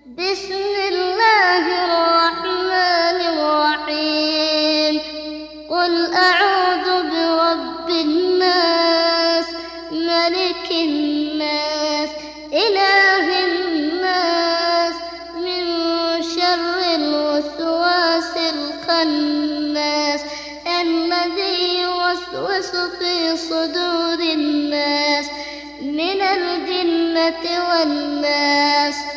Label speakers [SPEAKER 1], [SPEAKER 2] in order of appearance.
[SPEAKER 1] بسم الله الرحمن الرحيم. قل أعوذ برب الناس، ملك الناس، إله الناس، من شر الوسواس الخناس، الذي يوسوس في صدور الناس من الجنة والناس.